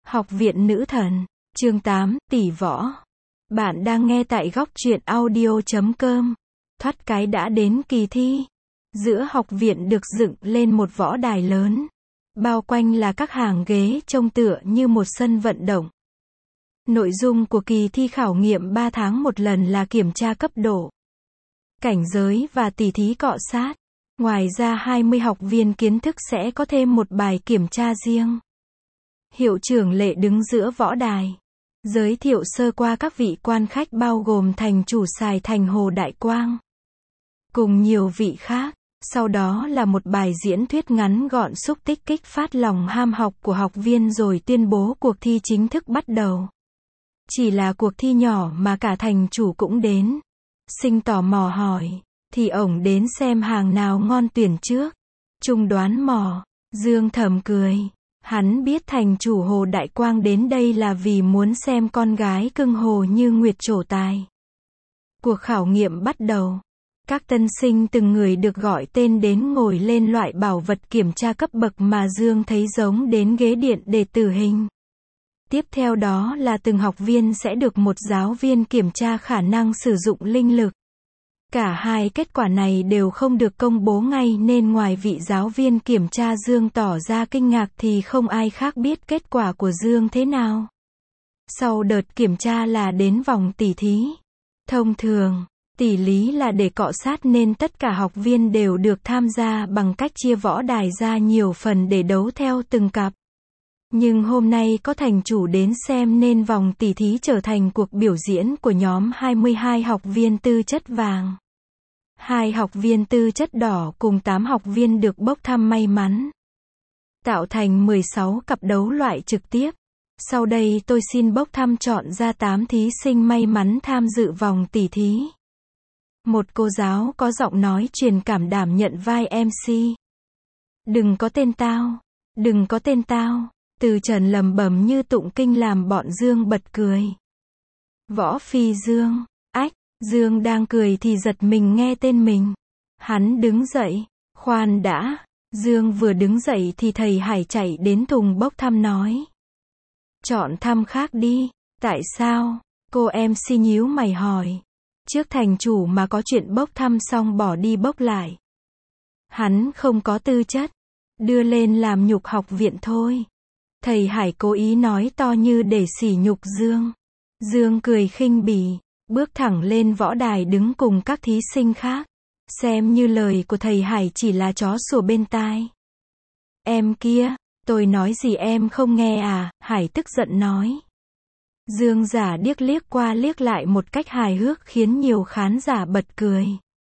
Học viện Nữ Thần, chương 8, tỷ võ. Bạn đang nghe tại góc truyện audio.com. Thoát cái đã đến kỳ thi. Giữa học viện được dựng lên một võ đài lớn. Bao quanh là các hàng ghế trông tựa như một sân vận động. Nội dung của kỳ thi khảo nghiệm 3 tháng một lần là kiểm tra cấp độ, cảnh giới và tỉ thí cọ sát. Ngoài ra 20 học viên kiến thức sẽ có thêm một bài kiểm tra riêng. Hiệu trưởng Lệ đứng giữa võ đài, giới thiệu sơ qua các vị quan khách bao gồm thành chủ Sài Thành Hồ Đại Quang, cùng nhiều vị khác. Sau đó là một bài diễn thuyết ngắn gọn xúc tích kích phát lòng ham học của học viên rồi tuyên bố cuộc thi chính thức bắt đầu. Chỉ là cuộc thi nhỏ mà cả thành chủ cũng đến. Sinh tò mò hỏi, thì ổng đến xem hàng nào ngon tuyển trước. Trung đoán mò, Dương thầm cười. Hắn biết thành chủ Hồ Đại Quang đến đây là vì muốn xem con gái cưng Hồ Như Nguyệt trổ tài. Cuộc khảo nghiệm bắt đầu. Các tân sinh từng người được gọi tên đến ngồi lên loại bảo vật kiểm tra cấp bậc mà Dương thấy giống đến ghế điện để tử hình. Tiếp theo đó là từng học viên sẽ được một giáo viên kiểm tra khả năng sử dụng linh lực. Cả hai kết quả này đều không được công bố ngay nên ngoài vị giáo viên kiểm tra Dương tỏ ra kinh ngạc thì không ai khác biết kết quả của Dương thế nào. Sau đợt kiểm tra là đến vòng tỉ thí. Thông thường, tỷ lý là để cọ sát nên tất cả học viên đều được tham gia bằng cách chia võ đài ra nhiều phần để đấu theo từng cặp. Nhưng hôm nay có thành chủ đến xem nên vòng tỉ thí trở thành cuộc biểu diễn của nhóm 22 học viên tư chất vàng. 2 học viên tư chất đỏ cùng 8 học viên được bốc thăm may mắn. Tạo thành 16 cặp đấu loại trực tiếp. Sau đây tôi xin bốc thăm chọn ra 8 thí sinh may mắn tham dự vòng tỉ thí. Một cô giáo có giọng nói truyền cảm đảm nhận vai MC. Đừng có tên tao. Đừng có tên tao. Từ Trần lầm bầm như tụng kinh làm bọn Dương bật cười. Võ Phi Dương. Ách, Dương đang cười thì giật mình nghe tên mình. Hắn đứng dậy. Khoan đã. Dương vừa đứng dậy thì thầy Hải chạy đến thùng bốc thăm nói. Chọn thăm khác đi. Tại sao? Cô MC nhíu mày hỏi. Trước thành chủ mà có chuyện bốc thăm xong bỏ đi bốc lại. Hắn không có tư chất. Đưa lên làm nhục học viện thôi. Thầy Hải cố ý nói to như để sỉ nhục Dương. Dương cười khinh bỉ, bước thẳng lên võ đài đứng cùng các thí sinh khác. Xem như lời của thầy Hải chỉ là chó sủa bên tai. Em kia, tôi nói gì em không nghe à? Hải tức giận nói. Dương giả điếc liếc qua liếc lại một cách hài hước khiến nhiều khán giả bật cười.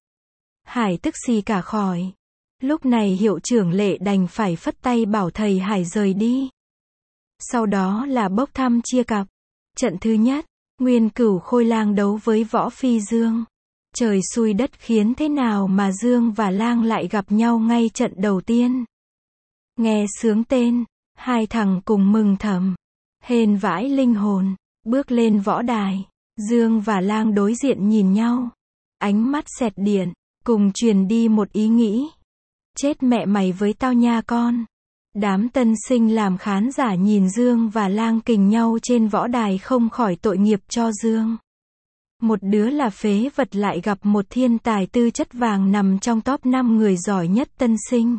Hải tức xì cả khỏi. Lúc này hiệu trưởng Lệ đành phải phất tay bảo thầy Hải rời đi. Sau đó là bốc thăm chia cặp. Trận thứ nhất, Nguyên Cửu Khôi Lang đấu với Võ Phi Dương. Trời xui đất khiến thế nào mà Dương và Lang lại gặp nhau ngay trận đầu tiên. Nghe sướng tên, hai thằng cùng mừng thầm. Hên vãi linh hồn, bước lên võ đài. Dương và Lang đối diện nhìn nhau. Ánh mắt xẹt điện, cùng truyền đi một ý nghĩ. Chết mẹ mày với tao nha con. Đám tân sinh làm khán giả nhìn Dương và Lang kình nhau trên võ đài không khỏi tội nghiệp cho Dương. Một đứa là phế vật lại gặp một thiên tài tư chất vàng nằm trong top 5 người giỏi nhất tân sinh.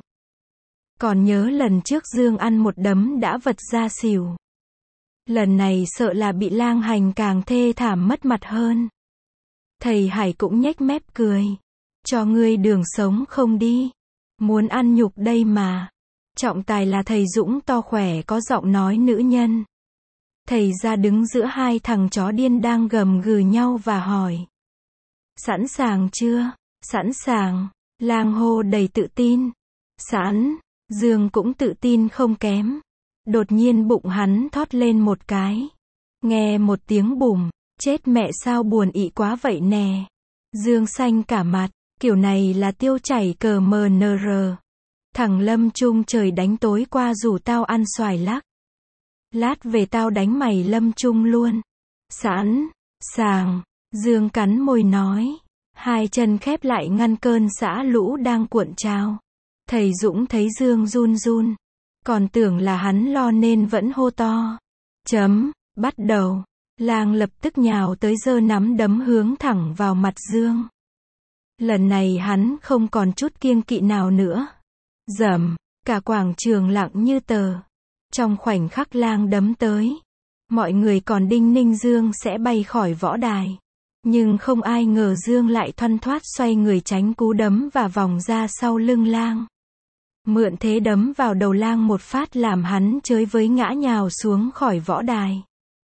Còn nhớ lần trước Dương ăn một đấm đã vật ra xỉu. Lần này sợ là bị Lang hành càng thê thảm mất mặt hơn. Thầy Hải cũng nhếch mép cười. Cho ngươi đường sống không đi. Muốn ăn nhục đây mà. Trọng tài là thầy Dũng to khỏe có giọng nói nữ nhân. Thầy ra đứng giữa hai thằng chó điên đang gầm gừ nhau và hỏi. Sẵn sàng chưa? Sẵn sàng. Lang hô đầy tự tin. Sẵn. Dương cũng tự tin không kém. Đột nhiên bụng hắn thót lên một cái. Nghe một tiếng bùm. Chết mẹ sao buồn ị quá vậy nè. Dương xanh cả mặt. Kiểu này là tiêu chảy cờ MNR. Thằng Lâm Trung trời đánh tối qua rủ tao ăn xoài lắc. Lát về tao đánh mày Lâm Trung luôn. Sẵn, sàng, Dương cắn môi nói. Hai chân khép lại ngăn cơn xã lũ đang cuộn trào. Thầy Dũng thấy Dương run run. Còn tưởng là hắn lo nên vẫn hô to. Bắt đầu. Lang lập tức nhào tới giơ nắm đấm hướng thẳng vào mặt Dương. Lần này hắn không còn chút kiêng kỵ nào nữa. Rầm, cả quảng trường lặng như tờ. Trong khoảnh khắc Lang đấm tới, mọi người còn đinh ninh Dương sẽ bay khỏi võ đài. Nhưng không ai ngờ Dương lại thoăn thoắt xoay người tránh cú đấm và vòng ra sau lưng Lang. Mượn thế đấm vào đầu Lang một phát làm hắn chới với ngã nhào xuống khỏi võ đài.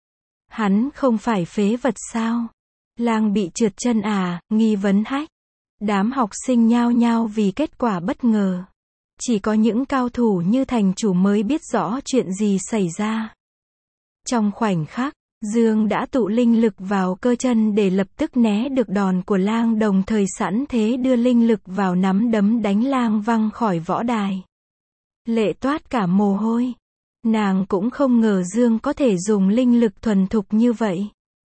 Hắn không phải phế vật sao? Lang bị trượt chân à? Nghi vấn hách. Đám học sinh nhao nhao vì kết quả bất ngờ. Chỉ có những cao thủ như thành chủ mới biết rõ chuyện gì xảy ra. Trong khoảnh khắc, Dương đã tụ linh lực vào cơ chân để lập tức né được đòn của Lang, đồng thời sẵn thế đưa linh lực vào nắm đấm đánh Lang văng khỏi võ đài. Lệ toát cả mồ hôi. Nàng cũng không ngờ Dương có thể dùng linh lực thuần thục như vậy.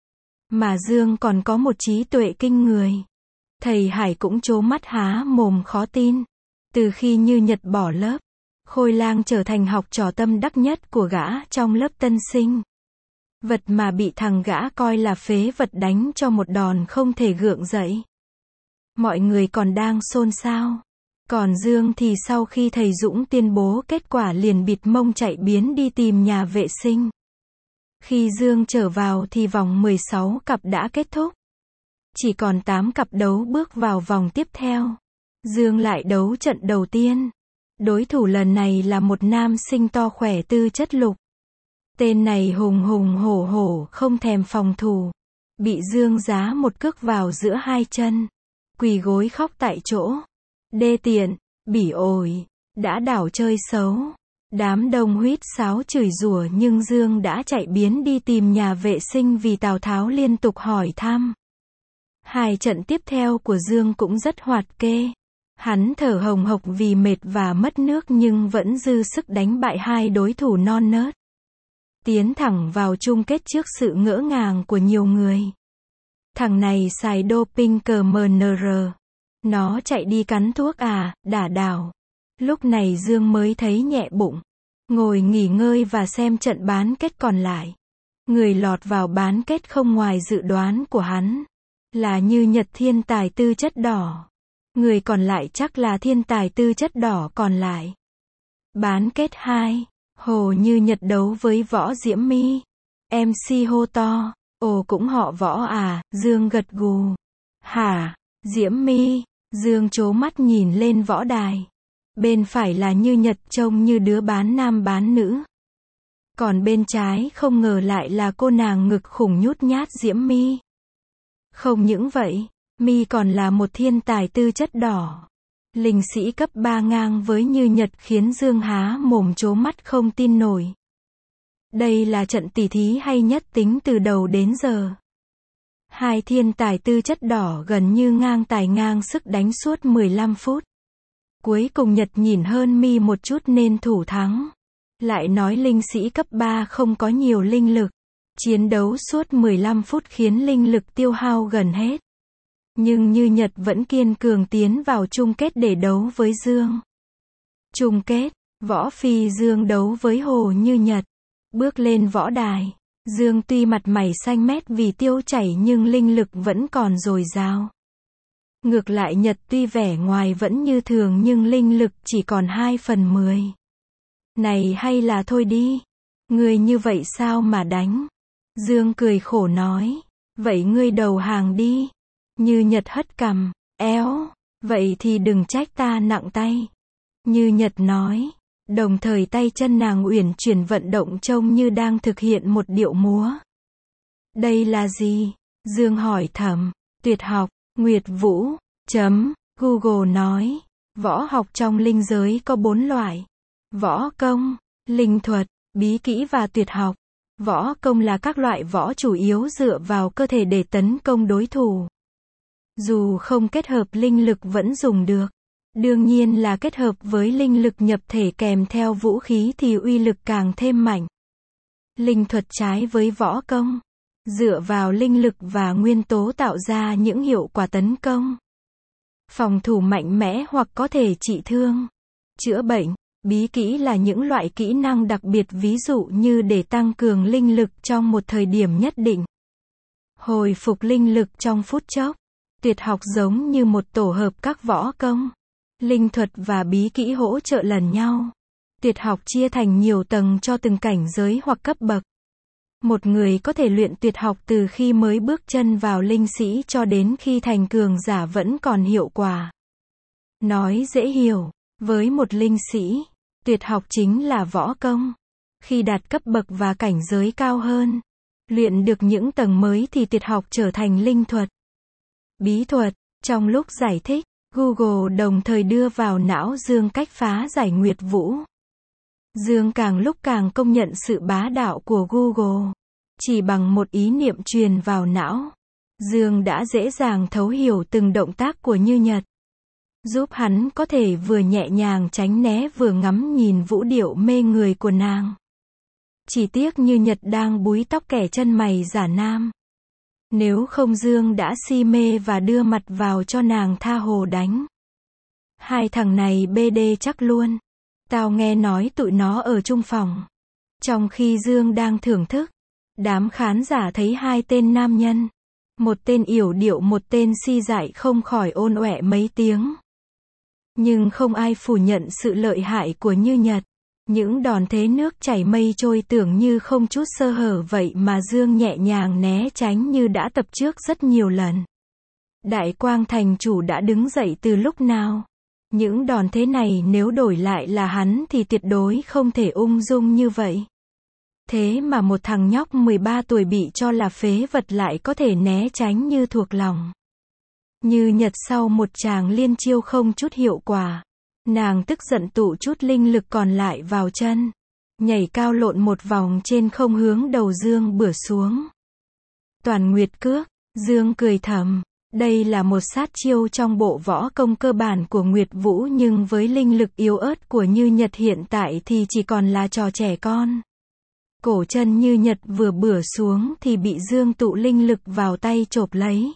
Mà Dương còn có một trí tuệ kinh người. Thầy Hải cũng trố mắt há mồm khó tin. Từ khi Như Nhật bỏ lớp, Khôi Lang trở thành học trò tâm đắc nhất của gã trong lớp tân sinh. Vật mà bị thằng gã coi là phế vật đánh cho một đòn không thể gượng dậy. Mọi người còn đang xôn xao. Còn Dương thì sau khi thầy Dũng tuyên bố kết quả liền bịt mông chạy biến đi tìm nhà vệ sinh. Khi Dương trở vào thì vòng 16 cặp đã kết thúc. Chỉ còn 8 cặp đấu bước vào vòng tiếp theo. Dương lại đấu trận đầu tiên. Đối thủ lần này là một nam sinh to khỏe tư chất lục. Tên này hùng hùng hổ hổ không thèm phòng thủ. Bị Dương giá một cước vào giữa hai chân. Quỳ gối khóc tại chỗ. Đê tiện, bỉ ổi, đã đảo chơi xấu. Đám đông huýt sáo chửi rủa nhưng Dương đã chạy biến đi tìm nhà vệ sinh vì Tào Tháo liên tục hỏi thăm. Hai trận tiếp theo của Dương cũng rất hoạt kê. Hắn thở hồng hộc vì mệt và mất nước nhưng vẫn dư sức đánh bại hai đối thủ non nớt. Tiến thẳng vào chung kết trước sự ngỡ ngàng của nhiều người. Thằng này xài doping CMNR. Nó chạy đi cắn thuốc à, đả đảo. Lúc này Dương mới thấy nhẹ bụng. Ngồi nghỉ ngơi và xem trận bán kết còn lại. Người lọt vào bán kết không ngoài dự đoán của hắn. Là Như Nhật thiên tài tư chất đỏ. Người còn lại chắc là thiên tài tư chất đỏ còn lại. Bán kết 2. Hồ Như Nhật đấu với Võ Diễm My. MC hô to. Ồ cũng họ Võ à, Dương gật gù. Hả, Diễm My. Dương trố mắt nhìn lên võ đài. Bên phải là Như Nhật trông như đứa bán nam bán nữ. Còn bên trái không ngờ lại là cô nàng ngực khủng nhút nhát Diễm My. Không những vậy, My còn là một thiên tài tư chất đỏ. Linh sĩ cấp 3 ngang với Như Nhật khiến Dương há mồm trố mắt không tin nổi. Đây là trận tỷ thí hay nhất tính từ đầu đến giờ. Hai thiên tài tư chất đỏ gần như ngang tài ngang sức đánh suốt 15 phút. Cuối cùng Nhật nhìn hơn My một chút nên thủ thắng. Lại nói linh sĩ cấp 3 không có nhiều linh lực. Chiến đấu suốt 15 phút khiến linh lực tiêu hao gần hết. Nhưng Như Nhật vẫn kiên cường tiến vào chung kết để đấu với Dương. Chung kết, Võ Phi Dương đấu với Hồ Như Nhật. Bước lên võ đài. Dương tuy mặt mày xanh mét vì tiêu chảy nhưng linh lực vẫn còn dồi dào. Ngược lại Nhật tuy vẻ ngoài vẫn như thường nhưng linh lực chỉ còn 2/10. Này hay là thôi đi. Ngươi như vậy sao mà đánh? Dương cười khổ nói. Vậy ngươi đầu hàng đi. Như Nhật hất cằm. Éo. Vậy thì đừng trách ta nặng tay. Như Nhật nói. Đồng thời tay chân nàng uyển chuyển vận động trông như đang thực hiện một điệu múa. Đây là gì? Dương hỏi thầm. Tuyệt học, Nguyệt Vũ. Google nói. Võ học trong linh giới có 4 loại. Võ công, linh thuật, bí kỹ và tuyệt học. Võ công là các loại võ chủ yếu dựa vào cơ thể để tấn công đối thủ. Dù không kết hợp linh lực vẫn dùng được. Đương nhiên là kết hợp với linh lực nhập thể kèm theo vũ khí thì uy lực càng thêm mạnh. Linh thuật trái với võ công. Dựa vào linh lực và nguyên tố tạo ra những hiệu quả tấn công. Phòng thủ mạnh mẽ hoặc có thể trị thương. Chữa bệnh. Bí kỹ là những loại kỹ năng đặc biệt ví dụ như để tăng cường linh lực trong một thời điểm nhất định. Hồi phục linh lực trong phút chốc. Tuyệt học giống như một tổ hợp các võ công, linh thuật và bí kỹ hỗ trợ lẫn nhau. Tuyệt học chia thành nhiều tầng cho từng cảnh giới hoặc cấp bậc. Một người có thể luyện tuyệt học từ khi mới bước chân vào linh sĩ cho đến khi thành cường giả vẫn còn hiệu quả. Nói dễ hiểu, với một linh sĩ, tuyệt học chính là võ công. Khi đạt cấp bậc và cảnh giới cao hơn, luyện được những tầng mới thì tuyệt học trở thành linh thuật. Bí thuật. Trong lúc giải thích, Google đồng thời đưa vào não Dương cách phá giải Nguyệt Vũ. Dương càng lúc càng công nhận sự bá đạo của Google. Chỉ bằng một ý niệm truyền vào não, Dương đã dễ dàng thấu hiểu từng động tác của Như Nhật, giúp hắn có thể vừa nhẹ nhàng tránh né vừa ngắm nhìn vũ điệu mê người của nàng. Chỉ tiếc Như Nhật đang búi tóc kẻ chân mày giả nam. Nếu không Dương đã si mê và đưa mặt vào cho nàng tha hồ đánh. Hai thằng này BD chắc luôn. Tao nghe nói tụi nó ở chung phòng. Trong khi Dương đang thưởng thức, đám khán giả thấy hai tên nam nhân, một tên yểu điệu một tên si dại không khỏi ôn ọe mấy tiếng. Nhưng không ai phủ nhận sự lợi hại của Như Nhật. Những đòn thế nước chảy mây trôi tưởng như không chút sơ hở vậy mà Dương nhẹ nhàng né tránh như đã tập trước rất nhiều lần. Đại Quang thành chủ đã đứng dậy từ lúc nào? Những đòn thế này nếu đổi lại là hắn thì tuyệt đối không thể ung dung như vậy. Thế mà một thằng nhóc 13 tuổi bị cho là phế vật lại có thể né tránh như thuộc lòng. Như Nhật sau một tràng liên chiêu không chút hiệu quả, nàng tức giận tụ chút linh lực còn lại vào chân, nhảy cao lộn một vòng trên không hướng đầu Dương bửa xuống. Toàn Nguyệt Cước. Dương cười thầm, đây là một sát chiêu trong bộ võ công cơ bản của Nguyệt Vũ nhưng với linh lực yếu ớt của Như Nhật hiện tại thì chỉ còn là trò trẻ con. Cổ chân Như Nhật vừa bửa xuống thì bị Dương tụ linh lực vào tay chộp lấy.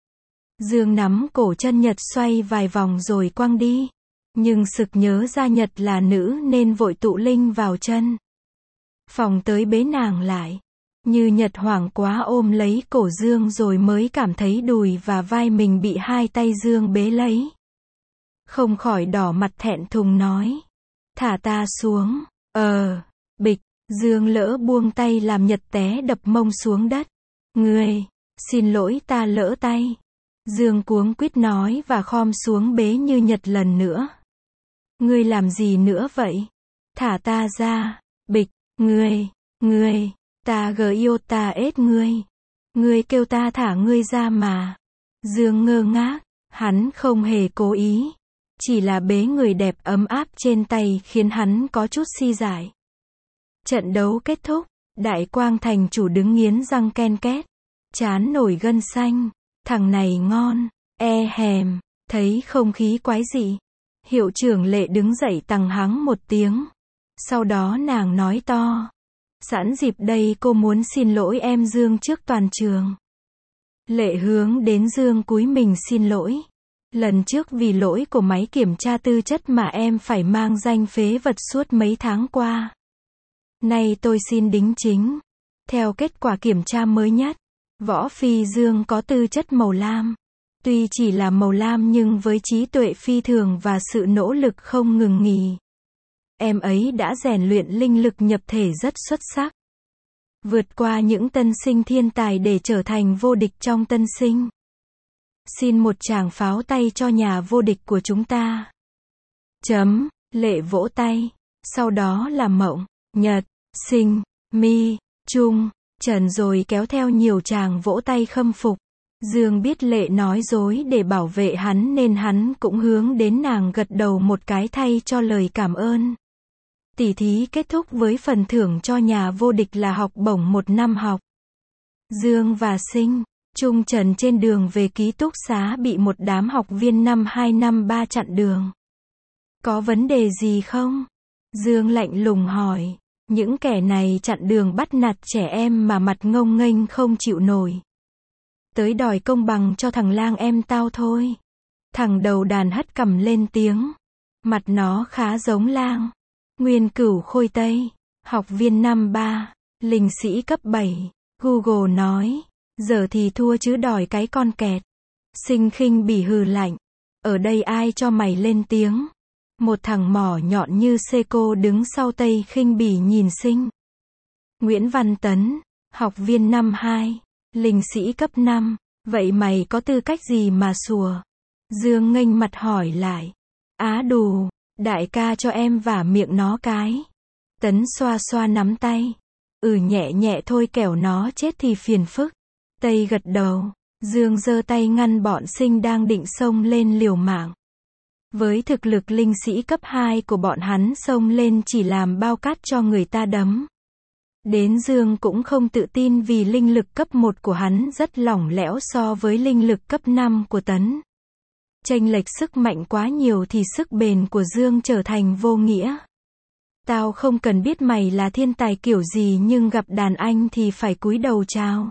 Dương nắm cổ chân Nhật xoay vài vòng rồi quăng đi. Nhưng sực nhớ ra Nhật là nữ nên vội tụ linh vào chân. Phòng tới bế nàng lại. Như Nhật hoảng quá ôm lấy cổ Dương rồi mới cảm thấy đùi và vai mình bị hai tay Dương bế lấy. Không khỏi đỏ mặt thẹn thùng nói. Thả ta xuống. Bịch. Dương lỡ buông tay làm Nhật té đập mông xuống đất. Ngươi, xin lỗi ta lỡ tay. Dương cuống quýt nói và khom xuống bế Như Nhật lần nữa. Ngươi làm gì nữa vậy? Thả ta ra. Bịch. Ngươi, ta yêu ta ết ngươi. Ngươi kêu ta thả ngươi ra mà. Dương ngơ ngác, hắn không hề cố ý. Chỉ là bế người đẹp ấm áp trên tay khiến hắn có chút si dại. Trận đấu kết thúc, Đại Quang thành chủ đứng nghiến răng ken két. Chán nổi gân xanh. Thằng này ngon, hèm, thấy không khí quái dị. Hiệu trưởng Lệ đứng dậy tằng hắng một tiếng. Sau đó nàng nói to. Sẵn dịp đây cô muốn xin lỗi em Dương trước toàn trường. Lệ hướng đến Dương cúi mình xin lỗi. Lần trước vì lỗi của máy kiểm tra tư chất mà em phải mang danh phế vật suốt mấy tháng qua. Nay tôi xin đính chính. Theo kết quả kiểm tra mới nhất, Võ Phi Dương có tư chất màu lam. Tuy chỉ là màu lam nhưng với trí tuệ phi thường và sự nỗ lực không ngừng nghỉ, em ấy đã rèn luyện linh lực nhập thể rất xuất sắc. Vượt qua những tân sinh thiên tài để trở thành vô địch trong tân sinh. Xin một tràng pháo tay cho nhà vô địch của chúng ta. Lệ vỗ tay. Sau đó là Mộng, Nhật, Sinh, Mi, Trung, Trần rồi kéo theo nhiều tràng vỗ tay khâm phục. Dương biết Lệ nói dối để bảo vệ hắn nên hắn cũng hướng đến nàng gật đầu một cái thay cho lời cảm ơn. Tỷ thí kết thúc với phần thưởng cho nhà vô địch là học bổng 1 năm học. Dương và Sinh, Trung Trần trên đường về ký túc xá bị một đám học viên năm 2 năm 3 chặn đường. Có vấn đề gì không? Dương lạnh lùng hỏi. Những kẻ này chặn đường bắt nạt trẻ em mà mặt ngông nghênh không chịu nổi. Tới đòi công bằng cho thằng lang em tao thôi. Thằng đầu đàn hất cằm lên tiếng. Mặt nó khá giống lang. Nguyên Cửu Khôi Tây, học viên năm 3, linh sĩ cấp 7. Google nói, giờ thì thua chứ đòi cái con kẹt. Sinh khinh bỉ hừ lạnh, ở đây ai cho mày lên tiếng? Một thằng mỏ nhọn như Seiko đứng sau Tây khinh bỉ nhìn Sinh. Nguyễn Văn Tấn, học viên năm 2, linh sĩ cấp 5, vậy mày có tư cách gì mà sủa? Dương nghênh mặt hỏi lại. Á đù, đại ca cho em vả miệng nó cái. Tấn xoa xoa nắm tay. Nhẹ nhẹ thôi kẻo nó chết thì phiền phức. Tây gật đầu. Dương giơ tay ngăn bọn Sinh đang định xông lên liều mạng. Với thực lực linh sĩ cấp 2 của bọn hắn xông lên chỉ làm bao cát cho người ta đấm. Đến Dương cũng không tự tin vì linh lực cấp 1 của hắn rất lỏng lẻo so với linh lực cấp 5 của Tấn. Chênh lệch sức mạnh quá nhiều thì sức bền của Dương trở thành vô nghĩa. Tao không cần biết mày là thiên tài kiểu gì nhưng gặp đàn anh thì phải cúi đầu chào.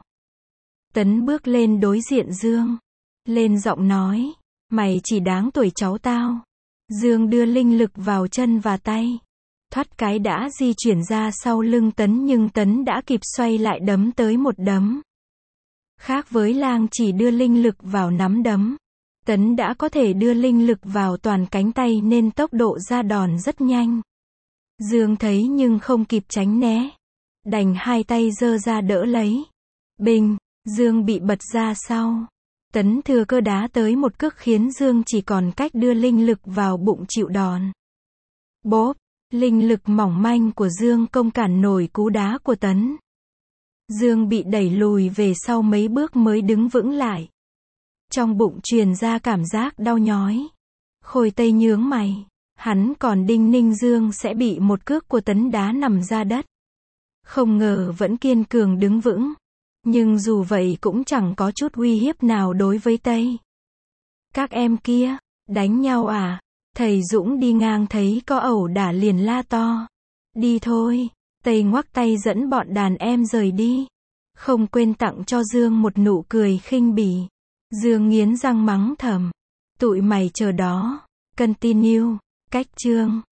Tấn bước lên đối diện Dương. Lên giọng nói, mày chỉ đáng tuổi cháu tao. Dương đưa linh lực vào chân và tay. Thoát cái đã di chuyển ra sau lưng Tấn nhưng Tấn đã kịp xoay lại đấm tới một đấm. Khác với Lang chỉ đưa linh lực vào nắm đấm. Tấn đã có thể đưa linh lực vào toàn cánh tay nên tốc độ ra đòn rất nhanh. Dương thấy nhưng không kịp tránh né. Đành hai tay giơ ra đỡ lấy. Bình, Dương bị bật ra sau. Tấn thừa cơ đá tới một cước khiến Dương chỉ còn cách đưa linh lực vào bụng chịu đòn. Bốp, linh lực mỏng manh của Dương không cản nổi cú đá của Tấn. Dương bị đẩy lùi về sau mấy bước mới đứng vững lại. Trong bụng truyền ra cảm giác đau nhói. Khôi Tây nhướng mày. Hắn còn đinh ninh Dương sẽ bị một cước của Tấn đá nằm ra đất. Không ngờ vẫn kiên cường đứng vững. Nhưng dù vậy cũng chẳng có chút uy hiếp nào đối với Tây. Các em kia, đánh nhau à? Thầy Dũng đi ngang thấy có ẩu đả liền la to. Đi thôi. Tây ngoắc tay dẫn bọn đàn em rời đi. Không quên tặng cho Dương một nụ cười khinh bỉ. Dương nghiến răng mắng thầm. Tụi mày chờ đó. Continue. Cách chương